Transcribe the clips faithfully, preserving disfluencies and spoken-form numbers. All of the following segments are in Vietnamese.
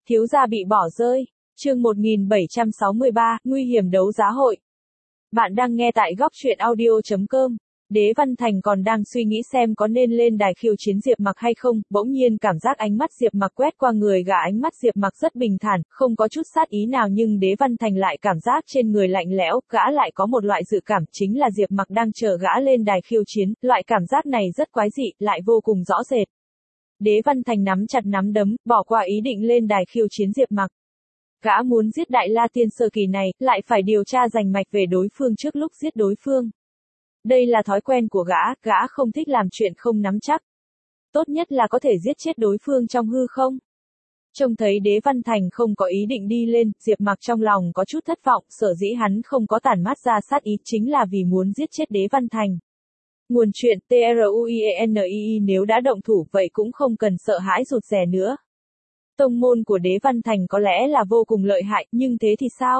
Thiếu gia bị bỏ rơi. Chương một nghìn bảy trăm sáu mươi ba, nguy hiểm đấu giá hội. Bạn đang nghe tại góc truyện audio chấm com. Đế Văn Thành còn đang suy nghĩ xem có nên lên đài khiêu chiến Diệp Mặc hay không, bỗng nhiên cảm giác ánh mắt Diệp Mặc quét qua người gã, ánh mắt Diệp Mặc rất bình thản, không có chút sát ý nào, nhưng Đế Văn Thành lại cảm giác trên người lạnh lẽo, gã lại có một loại dự cảm, chính là Diệp Mặc đang chờ gã lên đài khiêu chiến, loại cảm giác này rất quái dị, lại vô cùng rõ rệt. Đế Văn Thành nắm chặt nắm đấm, bỏ qua ý định lên đài khiêu chiến Diệp Mặc. Gã muốn giết Đại La Tiên sơ kỳ này, lại phải điều tra rành mạch về đối phương trước lúc giết đối phương. Đây là thói quen của gã, gã không thích làm chuyện không nắm chắc. Tốt nhất là có thể giết chết đối phương trong hư không. Trông thấy Đế Văn Thành không có ý định đi lên, Diệp Mặc trong lòng có chút thất vọng, sở dĩ hắn không có tản mát ra sát ý chính là vì muốn giết chết Đế Văn Thành. Nguồn chuyện TRUIENII nếu đã động thủ vậy cũng không cần sợ hãi rụt rè nữa. Tông môn của Đế Văn Thành có lẽ là vô cùng lợi hại, nhưng thế thì sao?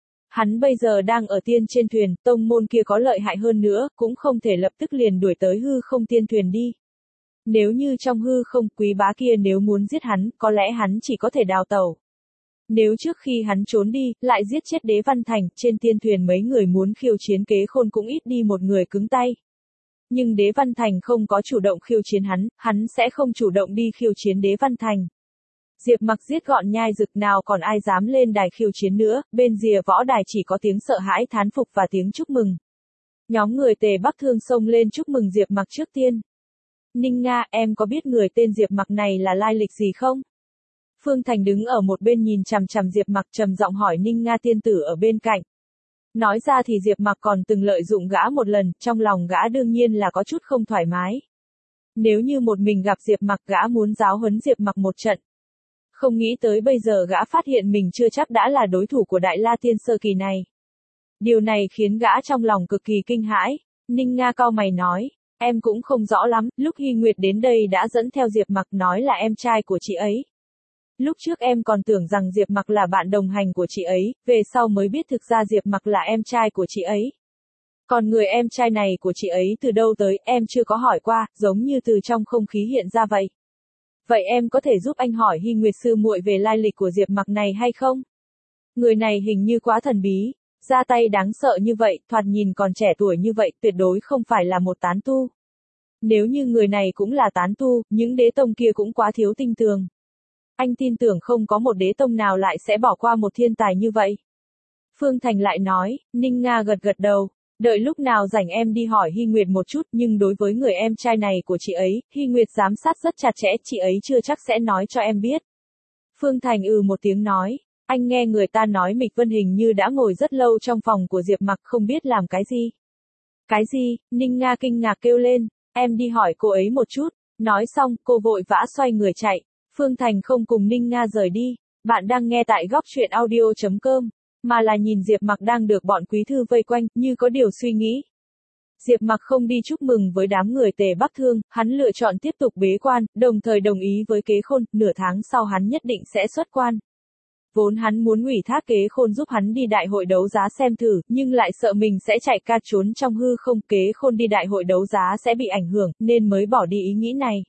Hắn bây giờ đang ở tiên trên thuyền, tông môn kia có lợi hại hơn nữa, cũng không thể lập tức liền đuổi tới hư không tiên thuyền đi. Nếu như trong hư không, quý bá kia nếu muốn giết hắn, có lẽ hắn chỉ có thể đào tẩu. Nếu trước khi hắn trốn đi, lại giết chết Đế Văn Thành, trên tiên thuyền mấy người muốn khiêu chiến Kế Khôn cũng ít đi một người cứng tay. Nhưng Đế Văn Thành không có chủ động khiêu chiến hắn, hắn sẽ không chủ động đi khiêu chiến Đế Văn Thành. Diệp Mặc giết gọn Nhai Dực, nào còn ai dám lên đài khiêu chiến nữa, bên rìa võ đài chỉ có tiếng sợ hãi thán phục và tiếng chúc mừng. Nhóm người Tề Bắc Thương xông lên chúc mừng Diệp Mặc trước tiên. Ninh Nga, em có biết người tên Diệp Mặc này là lai lịch gì không? Phương Thành đứng ở một bên nhìn chằm chằm Diệp Mặc, trầm giọng hỏi Ninh Nga tiên tử ở bên cạnh. Nói ra thì Diệp Mặc còn từng lợi dụng gã một lần, trong lòng gã đương nhiên là có chút không thoải mái. Nếu như một mình gặp Diệp Mặc, gã muốn giáo huấn Diệp Mặc một trận. Không nghĩ tới bây giờ gã phát hiện mình chưa chắc đã là đối thủ của Đại La Tiên sơ kỳ này. Điều này khiến gã trong lòng cực kỳ kinh hãi. Ninh Nga cau mày nói, em cũng không rõ lắm, lúc Hy Nguyệt đến đây đã dẫn theo Diệp Mặc, nói là em trai của chị ấy. Lúc trước em còn tưởng rằng Diệp Mặc là bạn đồng hành của chị ấy, về sau mới biết thực ra Diệp Mặc là em trai của chị ấy. Còn người em trai này của chị ấy từ đâu tới, em chưa có hỏi qua, giống như từ trong không khí hiện ra vậy. Vậy em có thể giúp anh hỏi Hy Nguyệt sư muội về lai lịch của Diệp Mặc này hay không? Người này hình như quá thần bí, ra tay đáng sợ như vậy, thoạt nhìn còn trẻ tuổi như vậy, tuyệt đối không phải là một tán tu. Nếu như người này cũng là tán tu, những đế tông kia cũng quá thiếu tinh tường. Anh tin tưởng không có một đế tông nào lại sẽ bỏ qua một thiên tài như vậy. Phương Thành lại nói, Ninh Nga gật gật đầu. Đợi lúc nào rảnh em đi hỏi Hy Nguyệt một chút, nhưng đối với người em trai này của chị ấy, Hy Nguyệt giám sát rất chặt chẽ, chị ấy chưa chắc sẽ nói cho em biết. Phương Thành ừ một tiếng nói, anh nghe người ta nói Mịch Vân hình như đã ngồi rất lâu trong phòng của Diệp Mặc, không biết làm cái gì. Cái gì? Ninh Nga kinh ngạc kêu lên, em đi hỏi cô ấy một chút. Nói xong, cô vội vã xoay người chạy. Phương Thành không cùng Ninh Nga rời đi. Bạn đang nghe tại góc truyện audio chấm com. Mà là nhìn Diệp Mặc đang được bọn quý thư vây quanh, như có điều suy nghĩ. Diệp Mặc không đi chúc mừng với đám người Tề Bắc Thương, hắn lựa chọn tiếp tục bế quan, đồng thời đồng ý với Kế Khôn, nửa tháng sau hắn nhất định sẽ xuất quan. Vốn hắn muốn ủy thác Kế Khôn giúp hắn đi đại hội đấu giá xem thử, nhưng lại sợ mình sẽ chạy ca trốn trong hư không, Kế Khôn đi đại hội đấu giá sẽ bị ảnh hưởng, nên mới bỏ đi ý nghĩ này.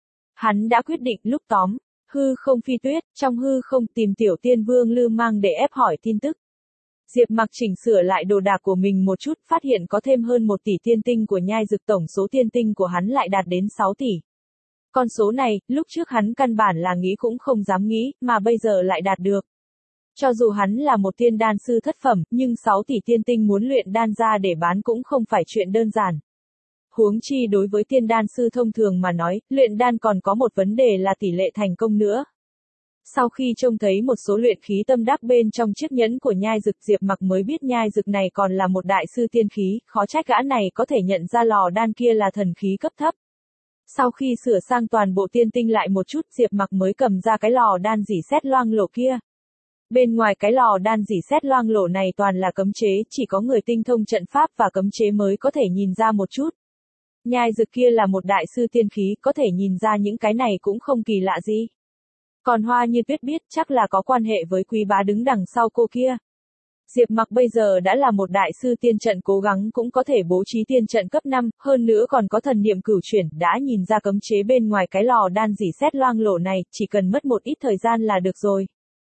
Hắn đã quyết định lúc tóm, hư không phi tuyết, trong hư không tìm Tiểu Tiên Vương Lư Mang để ép hỏi tin tức. Diệp Mặc chỉnh sửa lại đồ đạc của mình một chút, phát hiện có thêm hơn một tỷ tiên tinh của Nhai Dực, tổng số tiên tinh của hắn lại đạt đến sáu tỷ. Con số này, lúc trước hắn căn bản là nghĩ cũng không dám nghĩ, mà bây giờ lại đạt được. Cho dù hắn là một tiên đan sư thất phẩm, nhưng sáu tỷ tiên tinh muốn luyện đan ra để bán cũng không phải chuyện đơn giản. Huống chi đối với tiên đan sư thông thường mà nói, luyện đan còn có một vấn đề là tỷ lệ thành công nữa. Sau khi trông thấy một số luyện khí tâm đắc bên trong chiếc nhẫn của Nhai Dực, Diệp Mặc mới biết Nhai Dực này còn là một đại sư tiên khí, khó trách gã này có thể nhận ra lò đan kia là thần khí cấp thấp. Sau khi sửa sang toàn bộ tiên tinh lại một chút, Diệp Mặc mới cầm ra cái lò đan rỉ sét loang lổ kia. Bên ngoài cái lò đan rỉ sét loang lổ này toàn là cấm chế, chỉ có người tinh thông trận pháp và cấm chế mới có thể nhìn ra một chút. Nhai Dực kia là một đại sư tiên khí, có thể nhìn ra những cái này cũng không kỳ lạ gì. Còn Hoa Như Tuyết biết chắc là có quan hệ với quý bá đứng đằng sau cô kia. Diệp Mặc bây giờ đã là một đại sư tiên trận, cố gắng cũng có thể bố trí tiên trận cấp năm, hơn nữa còn có thần niệm cửu chuyển, đã nhìn ra cấm chế bên ngoài cái lò đan rỉ sét loang lổ này, chỉ cần mất một ít thời gian là được rồi.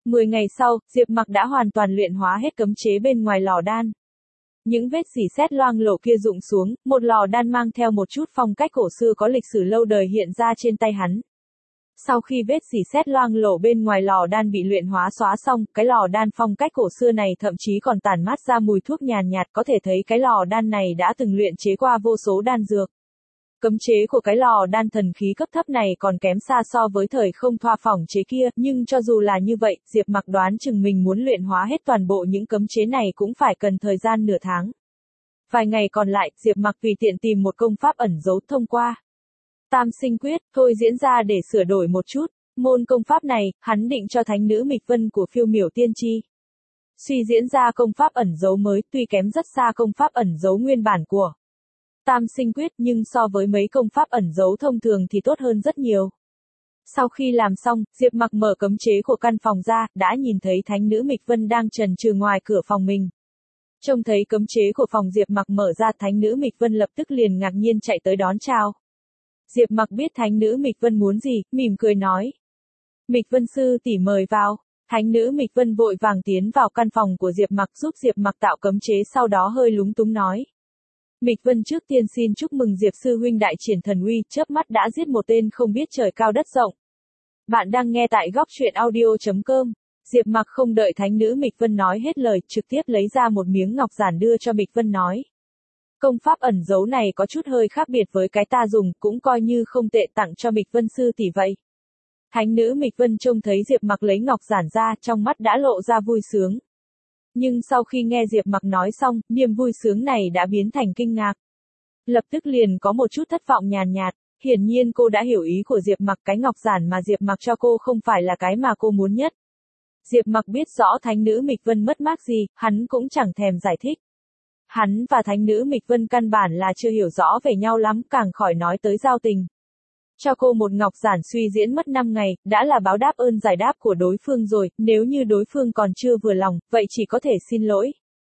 Mười ngày sau, Diệp Mặc đã hoàn toàn luyện hóa hết cấm chế bên ngoài lò đan. Những vết rỉ sét loang lổ kia rụng xuống, một lò đan mang theo một chút phong cách cổ xưa có lịch sử lâu đời hiện ra trên tay hắn. Sau khi vết rỉ sét loang lổ bên ngoài lò đan bị luyện hóa xóa xong, cái lò đan phong cách cổ xưa này thậm chí còn tản mát ra mùi thuốc nhàn nhạt, có thể thấy cái lò đan này đã từng luyện chế qua vô số đan dược. Cấm chế của cái lò đan thần khí cấp thấp này còn kém xa so với thời không thoa phỏng chế kia, nhưng cho dù là như vậy, Diệp Mặc đoán chừng mình muốn luyện hóa hết toàn bộ những cấm chế này cũng phải cần thời gian nửa tháng. Vài ngày còn lại, Diệp Mặc tùy tiện tìm một công pháp ẩn giấu thông qua Tam Sinh Quyết, thôi diễn ra để sửa đổi một chút. Môn công pháp này, hắn định cho thánh nữ Mịch Vân của Phiêu Miểu Tiên Tri. Suy diễn ra công pháp ẩn giấu mới, tuy kém rất xa công pháp ẩn giấu nguyên bản của Tam Sinh Quyết, nhưng so với mấy công pháp ẩn giấu thông thường thì tốt hơn rất nhiều. Sau khi làm xong, Diệp Mặc mở cấm chế của căn phòng ra, đã nhìn thấy thánh nữ Mịch Vân đang trần trừ ngoài cửa phòng mình. Trông thấy cấm chế của phòng Diệp Mặc mở ra, thánh nữ Mịch Vân lập tức liền ngạc nhiên chạy tới đón chào. Diệp Mặc biết thánh nữ Mịch Vân muốn gì, mỉm cười nói. Mịch Vân sư tỷ mời vào. Thánh nữ Mịch Vân vội vàng tiến vào căn phòng của Diệp Mặc giúp Diệp Mặc tạo cấm chế, sau đó hơi lúng túng nói. Mịch Vân trước tiên xin chúc mừng Diệp sư huynh đại triển thần uy, chớp mắt đã giết một tên không biết trời cao đất rộng. Bạn đang nghe tại góc truyện audio chấm com. Diệp Mặc không đợi thánh nữ Mịch Vân nói hết lời, trực tiếp lấy ra một miếng ngọc giản đưa cho Mịch Vân nói. Công pháp ẩn giấu này có chút hơi khác biệt với cái ta dùng, cũng coi như không tệ, tặng cho Mịch Vân sư tỷ vậy. Thánh nữ Mịch Vân trông thấy Diệp Mặc lấy ngọc giản ra, trong mắt đã lộ ra vui sướng. Nhưng sau khi nghe Diệp Mặc nói xong, niềm vui sướng này đã biến thành kinh ngạc. Lập tức liền có một chút thất vọng nhàn nhạt, hiển nhiên cô đã hiểu ý của Diệp Mặc, cái ngọc giản mà Diệp Mặc cho cô không phải là cái mà cô muốn nhất. Diệp Mặc biết rõ thánh nữ Mịch Vân mất mát gì, hắn cũng chẳng thèm giải thích. Hắn và thánh nữ Mịch Vân căn bản là chưa hiểu rõ về nhau lắm, càng khỏi nói tới giao tình. Cho cô một ngọc giản suy diễn mất năm ngày, đã là báo đáp ơn giải đáp của đối phương rồi, nếu như đối phương còn chưa vừa lòng, vậy chỉ có thể xin lỗi.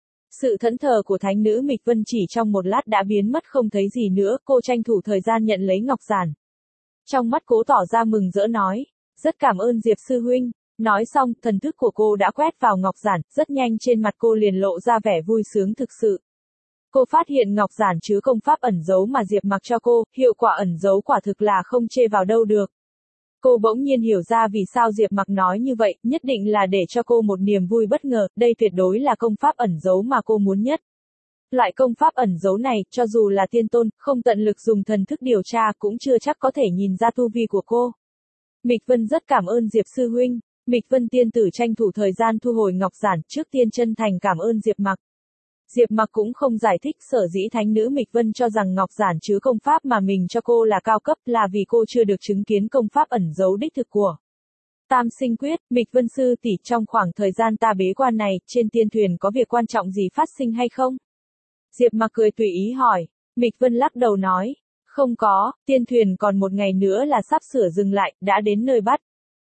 Sự thẫn thờ của thánh nữ Mịch Vân chỉ trong một lát đã biến mất không thấy gì nữa, cô tranh thủ thời gian nhận lấy ngọc giản. Trong mắt cô tỏ ra mừng rỡ nói, rất cảm ơn Diệp sư huynh. Nói xong, thần thức của cô đã quét vào ngọc giản, rất nhanh trên mặt cô liền lộ ra vẻ vui sướng thực sự. Cô phát hiện ngọc giản chứa công pháp ẩn giấu mà Diệp Mặc cho cô, hiệu quả ẩn giấu quả thực là không chê vào đâu được. Cô bỗng nhiên hiểu ra vì sao Diệp Mặc nói như vậy, nhất định là để cho cô một niềm vui bất ngờ, đây tuyệt đối là công pháp ẩn giấu mà cô muốn nhất. Loại công pháp ẩn giấu này, cho dù là tiên tôn, không tận lực dùng thần thức điều tra cũng chưa chắc có thể nhìn ra tu vi của cô. Mịch Vân rất cảm ơn Diệp sư huynh. Mịch Vân tiên tử tranh thủ thời gian thu hồi ngọc giản, trước tiên chân thành cảm ơn Diệp Mặc. Diệp Mặc cũng không giải thích sở dĩ thánh nữ Mịch Vân cho rằng ngọc giản chứa công pháp mà mình cho cô là cao cấp là vì cô chưa được chứng kiến công pháp ẩn giấu đích thực của Tam Sinh Quyết. Mịch Vân sư tỷ, trong khoảng thời gian ta bế quan này, trên tiên thuyền có việc quan trọng gì phát sinh hay không? Diệp Mặc cười tùy ý hỏi. Mịch Vân lắc đầu nói, không có, tiên thuyền còn một ngày nữa là sắp sửa dừng lại, đã đến nơi bắt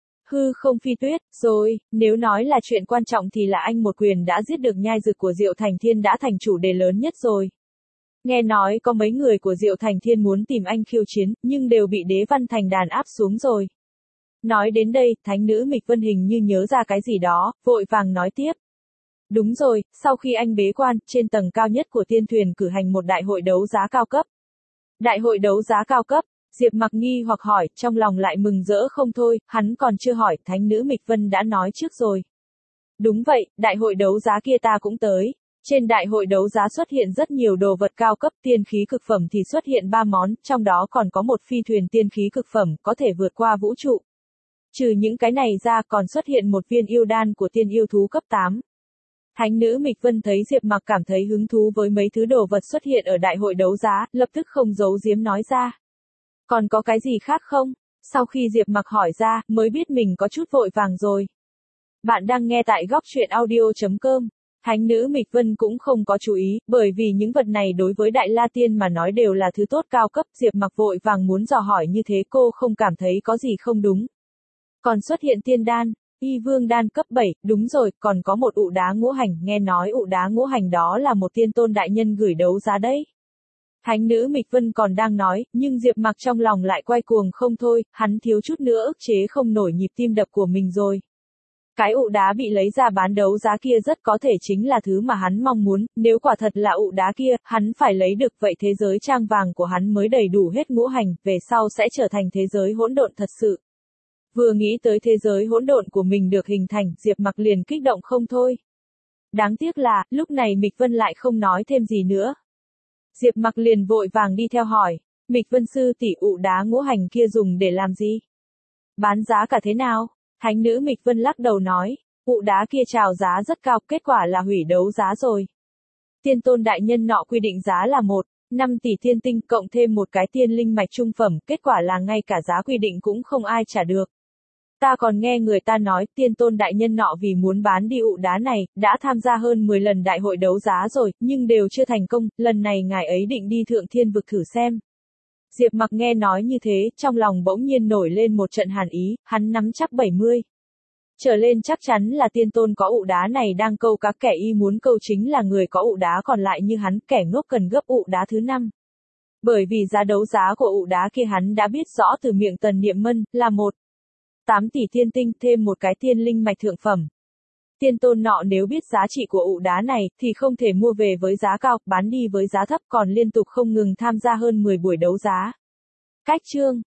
hư không phi tuyết, rồi, nếu nói là chuyện quan trọng thì là anh một quyền đã giết được nhai dực của Diệu Thành Thiên đã thành chủ đề lớn nhất rồi. Nghe nói có mấy người của Diệu Thành Thiên muốn tìm anh khiêu chiến, nhưng đều bị Đế Văn Thành đàn áp xuống rồi. Nói đến đây, thánh nữ Mịch Vân hình như nhớ ra cái gì đó, vội vàng nói tiếp. Đúng rồi, sau khi anh bế quan, trên tầng cao nhất của tiên thuyền cử hành một đại hội đấu giá cao cấp. Đại hội đấu giá cao cấp? Diệp Mặc nghi hoặc hỏi, trong lòng lại mừng rỡ không thôi, hắn còn chưa hỏi, thánh nữ Mịch Vân đã nói trước rồi. Đúng vậy, đại hội đấu giá kia ta cũng tới. Trên đại hội đấu giá xuất hiện rất nhiều đồ vật cao cấp, tiên khí cực phẩm thì xuất hiện ba món, trong đó còn có một phi thuyền tiên khí cực phẩm, có thể vượt qua vũ trụ. Trừ những cái này ra còn xuất hiện một viên yêu đan của tiên yêu thú cấp tám. Thánh nữ Mịch Vân thấy Diệp Mặc cảm thấy hứng thú với mấy thứ đồ vật xuất hiện ở đại hội đấu giá, lập tức không giấu giếm nói ra. Còn có cái gì khác không? Sau khi Diệp Mặc hỏi ra, mới biết mình có chút vội vàng rồi. Bạn đang nghe tại góc truyện audio chấm com. Thánh nữ Mịch Vân cũng không có chú ý, bởi vì những vật này đối với Đại La Tiên mà nói đều là thứ tốt cao cấp, Diệp Mặc vội vàng muốn dò hỏi như thế cô không cảm thấy có gì không đúng. Còn xuất hiện tiên đan, y vương đan cấp bảy, đúng rồi, còn có một ụ đá ngũ hành, nghe nói ụ đá ngũ hành đó là một tiên tôn đại nhân gửi đấu giá đấy. Thánh nữ Mịch Vân còn đang nói, nhưng Diệp Mặc trong lòng lại quay cuồng không thôi, hắn thiếu chút nữa ức chế không nổi nhịp tim đập của mình rồi. Cái ụ đá bị lấy ra bán đấu giá kia rất có thể chính là thứ mà hắn mong muốn, nếu quả thật là ụ đá kia, hắn phải lấy được vậy thế giới trang vàng của hắn mới đầy đủ hết ngũ hành, về sau sẽ trở thành thế giới hỗn độn thật sự. Vừa nghĩ tới thế giới hỗn độn của mình được hình thành, Diệp Mặc liền kích động không thôi. Đáng tiếc là, lúc này Mịch Vân lại không nói thêm gì nữa. Diệp Mặc liền vội vàng đi theo hỏi, Mịch Vân sư tỷ, ụ đá ngũ hành kia dùng để làm gì? Bán giá cả thế nào? Thánh nữ Mịch Vân lắc đầu nói, ụ đá kia chào giá rất cao, kết quả là hủy đấu giá rồi. Tiên tôn đại nhân nọ quy định giá là một, năm tỷ thiên tinh cộng thêm một cái tiên linh mạch trung phẩm, kết quả là ngay cả giá quy định cũng không ai trả được. Ta còn nghe người ta nói, tiên tôn đại nhân nọ vì muốn bán đi ụ đá này, đã tham gia hơn mười lần đại hội đấu giá rồi, nhưng đều chưa thành công, lần này ngài ấy định đi thượng thiên vực thử xem. Diệp Mặc nghe nói như thế, trong lòng bỗng nhiên nổi lên một trận hàn ý, hắn nắm chắc bảy mươi. Trở lên chắc chắn là tiên tôn có ụ đá này đang câu cá, kẻ y muốn câu chính là người có ụ đá còn lại như hắn, kẻ ngốc cần gấp ụ đá thứ năm. Bởi vì giá đấu giá của ụ đá kia hắn đã biết rõ từ miệng Tần Niệm Mân, là một tám tỷ thiên tinh thêm một cái tiên linh mạch thượng phẩm. Tiên tôn nọ nếu biết giá trị của ụ đá này, thì không thể mua về với giá cao, bán đi với giá thấp, còn liên tục không ngừng tham gia hơn mười buổi đấu giá. Cách chương